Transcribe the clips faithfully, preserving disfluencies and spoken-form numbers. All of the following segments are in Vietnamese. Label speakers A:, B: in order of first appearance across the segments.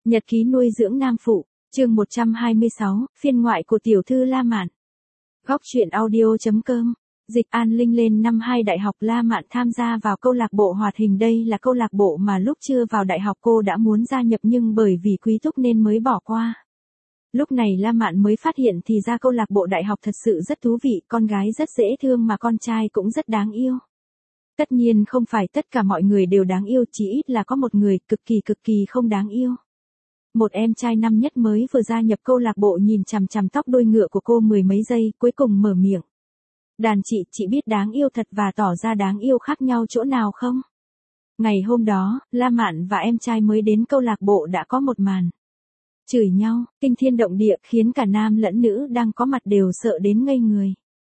A: Nhật ký nuôi dưỡng nam phụ, chương một trăm hai mươi sáu, phiên ngoại của tiểu thư La Mạn. Góc truyện audio.com, dịch An Linh lên năm hai đại học. La Mạn tham gia vào câu lạc bộ hoạt hình. Đây là câu lạc bộ mà lúc chưa vào đại học cô đã muốn gia nhập nhưng bởi vì quý túc nên mới bỏ qua. Lúc này La Mạn mới phát hiện thì ra câu lạc bộ đại học thật sự rất thú vị, con gái rất dễ thương mà con trai cũng rất đáng yêu. Tất nhiên không phải tất cả mọi người đều đáng yêu, chỉ ít là có một người cực kỳ cực kỳ không đáng yêu. Một em trai năm nhất mới vừa gia nhập câu lạc bộ nhìn chằm chằm tóc đuôi ngựa của cô mười mấy giây, cuối cùng mở miệng. Đàn chị, chị biết đáng yêu thật và tỏ ra đáng yêu khác nhau chỗ nào không? Ngày hôm đó, La Mạn và em trai mới đến câu lạc bộ đã có một màn chửi nhau, kinh thiên động địa, khiến cả nam lẫn nữ đang có mặt đều sợ đến ngây người.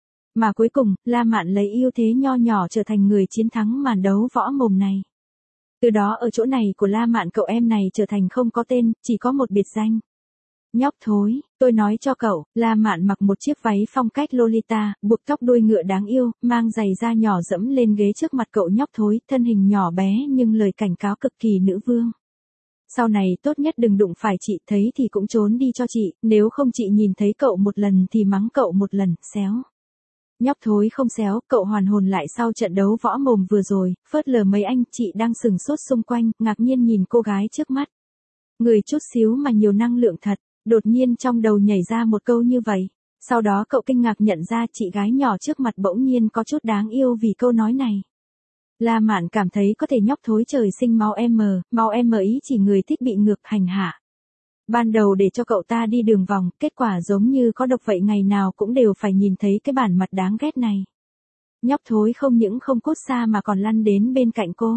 A: Mà cuối cùng, La Mạn lấy ưu thế nho nhỏ trở thành người chiến thắng màn đấu võ mồm này. Từ đó ở chỗ này của La Mạn cậu em này trở thành không có tên, chỉ có một biệt danh. Nhóc thối, tôi nói cho cậu, La Mạn mặc một chiếc váy phong cách Lolita, buộc tóc đuôi ngựa đáng yêu, mang giày da nhỏ dẫm lên ghế trước mặt cậu nhóc thối, thân hình nhỏ bé nhưng lời cảnh cáo cực kỳ nữ vương. Sau này tốt nhất đừng đụng phải chị, thấy thì cũng trốn đi cho chị, nếu không chị nhìn thấy cậu một lần thì mắng cậu một lần, xéo. Nhóc thối không xéo, cậu hoàn hồn lại sau trận đấu võ mồm vừa rồi, phớt lờ mấy anh chị đang sừng sốt xung quanh, ngạc nhiên nhìn cô gái trước mắt. Người chút xíu mà nhiều năng lượng thật, đột nhiên trong đầu nhảy ra một câu như vậy. Sau đó cậu kinh ngạc nhận ra chị gái nhỏ trước mặt bỗng nhiên có chút đáng yêu vì câu nói này. La Mạn cảm thấy có thể nhóc thối trời sinh máu M, máu M ý chỉ người thích bị ngược hành hạ. Ban đầu để cho cậu ta đi đường vòng, kết quả giống như có độc vậy, ngày nào cũng đều phải nhìn thấy cái bản mặt đáng ghét này. Nhóc thối không những không cút xa mà còn lăn đến bên cạnh cô.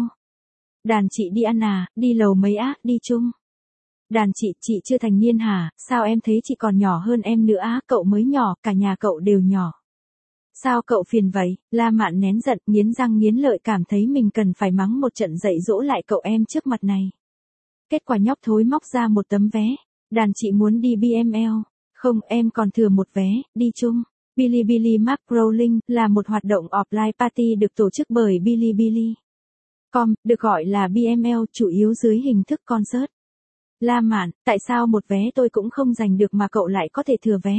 A: Đàn chị đi ăn à, đi lầu mấy á, đi chung. Đàn chị, chị chưa thành niên hả, sao em thấy chị còn nhỏ hơn em nữa á, cậu mới nhỏ, cả nhà cậu đều nhỏ. Sao cậu phiền vậy? La Mạn nén giận, nghiến răng nghiến lợi, cảm thấy mình cần phải mắng một trận dạy dỗ lại cậu em trước mặt này. Kết quả nhóc thối móc ra một tấm vé. Đàn chị muốn đi bê em lờ. Không, em còn thừa một vé, đi chung. Bilibili Mark Rowling là một hoạt động offline party được tổ chức bởi Bilibili chấm com, được gọi là bê em lờ, chủ yếu dưới hình thức concert. La Mạn, tại sao một vé tôi cũng không giành được mà cậu lại có thể thừa vé?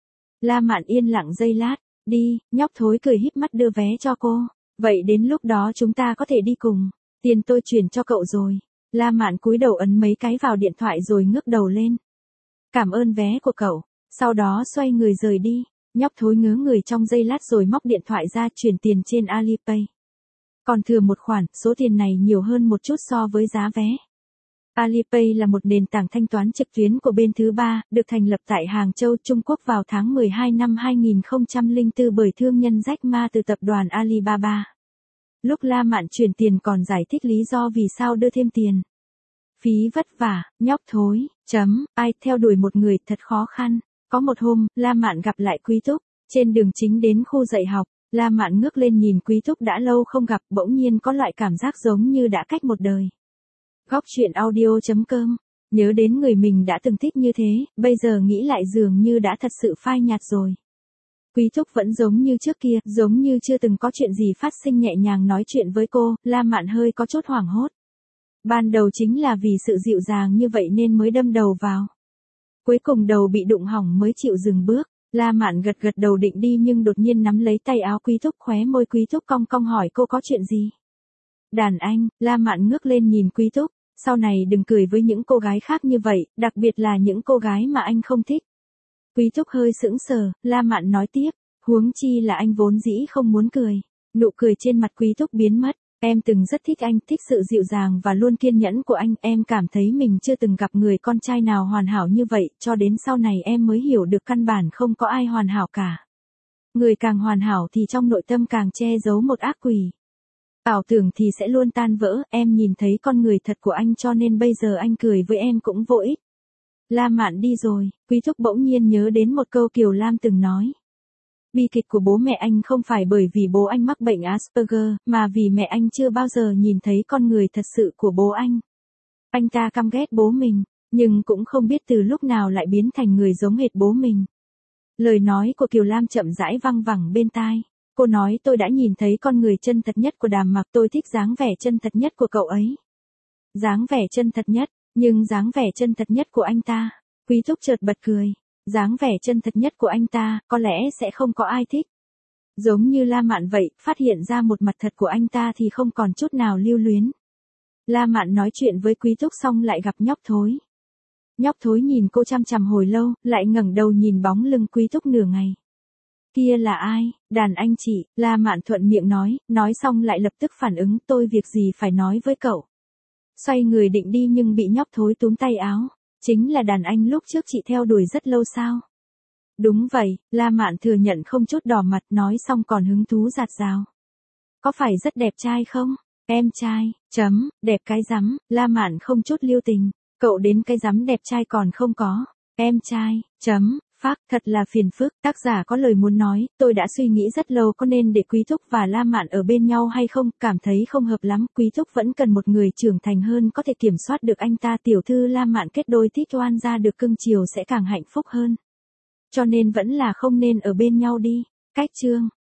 A: La Mạn yên lặng giây lát. Đi, nhóc thối cười híp mắt đưa vé cho cô. Vậy đến lúc đó chúng ta có thể đi cùng. Tiền tôi chuyển cho cậu rồi. La Mạn cúi đầu ấn mấy cái vào điện thoại rồi ngước đầu lên. Cảm ơn vé của cậu. Sau đó xoay người rời đi. Nhóc thối ngớ người trong giây lát rồi móc điện thoại ra chuyển tiền trên Alipay. Còn thừa một khoản, số tiền này nhiều hơn một chút so với giá vé. Alipay là một nền tảng thanh toán trực tuyến của bên thứ ba, được thành lập tại Hàng Châu, Trung Quốc vào tháng mười hai năm hai nghìn không trăm lẻ bốn bởi thương nhân Jack Ma từ tập đoàn Alibaba. Lúc La Mạn chuyển tiền còn giải thích lý do vì sao đưa thêm tiền. Phí vất vả, nhóc thối, chấm, ai, theo đuổi một người thật khó khăn. Có một hôm, La Mạn gặp lại Quý Túc, trên đường chính đến khu dạy học, La Mạn ngước lên nhìn Quý Túc đã lâu không gặp, bỗng nhiên có loại cảm giác giống như đã cách một đời. Góc truyện audio.com, nhớ đến người mình đã từng thích như thế, bây giờ nghĩ lại dường như đã thật sự phai nhạt rồi. Quý Túc vẫn giống như trước kia, giống như chưa từng có chuyện gì phát sinh, nhẹ nhàng nói chuyện với cô, La Mạn hơi có chút hoảng hốt. Ban đầu chính là vì sự dịu dàng như vậy nên mới đâm đầu vào. Cuối cùng đầu bị đụng hỏng mới chịu dừng bước. La Mạn gật gật đầu định đi nhưng đột nhiên nắm lấy tay áo Quý Túc, khóe môi Quý Túc cong cong hỏi cô có chuyện gì. Đàn anh, La Mạn ngước lên nhìn Quý Túc, sau này đừng cười với những cô gái khác như vậy, đặc biệt là những cô gái mà anh không thích. Quý Túc hơi sững sờ, La Mạn nói tiếp, huống chi là anh vốn dĩ không muốn cười. Nụ cười trên mặt Quý Túc biến mất, em từng rất thích anh, thích sự dịu dàng và luôn kiên nhẫn của anh, em cảm thấy mình chưa từng gặp người con trai nào hoàn hảo như vậy, cho đến sau này em mới hiểu được căn bản không có ai hoàn hảo cả. Người càng hoàn hảo thì trong nội tâm càng che giấu một ác quỷ. Ảo tưởng thì sẽ luôn tan vỡ, em nhìn thấy con người thật của anh cho nên bây giờ anh cười với em cũng vô ích. La Mạn đi rồi, Quý Túc bỗng nhiên nhớ đến một câu Kiều Lam từng nói. Bi kịch của bố mẹ anh không phải bởi vì bố anh mắc bệnh Asperger, mà vì mẹ anh chưa bao giờ nhìn thấy con người thật sự của bố anh. Anh ta căm ghét bố mình, nhưng cũng không biết từ lúc nào lại biến thành người giống hệt bố mình. Lời nói của Kiều Lam chậm rãi văng vẳng bên tai. Cô nói tôi đã nhìn thấy con người chân thật nhất của Đàm Mặc, tôi thích dáng vẻ chân thật nhất của cậu ấy. Dáng vẻ chân thật nhất, Nhưng dáng vẻ chân thật nhất của anh ta, Quý Thúc chợt bật cười. Dáng vẻ chân thật nhất của anh ta, có lẽ sẽ không có ai thích. Giống như La Mạn vậy, phát hiện ra một mặt thật của anh ta thì không còn chút nào lưu luyến. La Mạn nói chuyện với Quý Thúc xong lại gặp nhóc Thối. Nhóc Thối nhìn cô chăm chằm hồi lâu, lại ngẩng đầu nhìn bóng lưng Quý Thúc nửa ngày. Kia là ai? Đàn anh chị, La Mạn thuận miệng nói, nói xong lại lập tức phản ứng, tôi việc gì phải nói với cậu. Xoay người định đi nhưng bị nhóc Thối túm tay áo. Chính là đàn anh lúc trước chị theo đuổi rất lâu sao? Đúng vậy, La Mạn thừa nhận không chút đỏ mặt, nói xong còn hứng thú rạt rào. Có phải rất đẹp trai không? Em trai, chấm, đẹp cái rắm, La Mạn không chút lưu tình. Cậu đến cái rắm đẹp trai còn không có. Em trai, chấm, phác, thật là phiền phức. Tác giả có lời muốn nói, tôi đã suy nghĩ rất lâu có nên để Quý Thúc và La Mạn ở bên nhau hay không, cảm thấy không hợp lắm. Quý Thúc vẫn cần một người trưởng thành hơn có thể kiểm soát được anh ta. Tiểu thư La Mạn kết đôi thích oan ra được cưng chiều sẽ càng hạnh phúc hơn. Cho nên vẫn là không nên ở bên nhau đi. Cách chương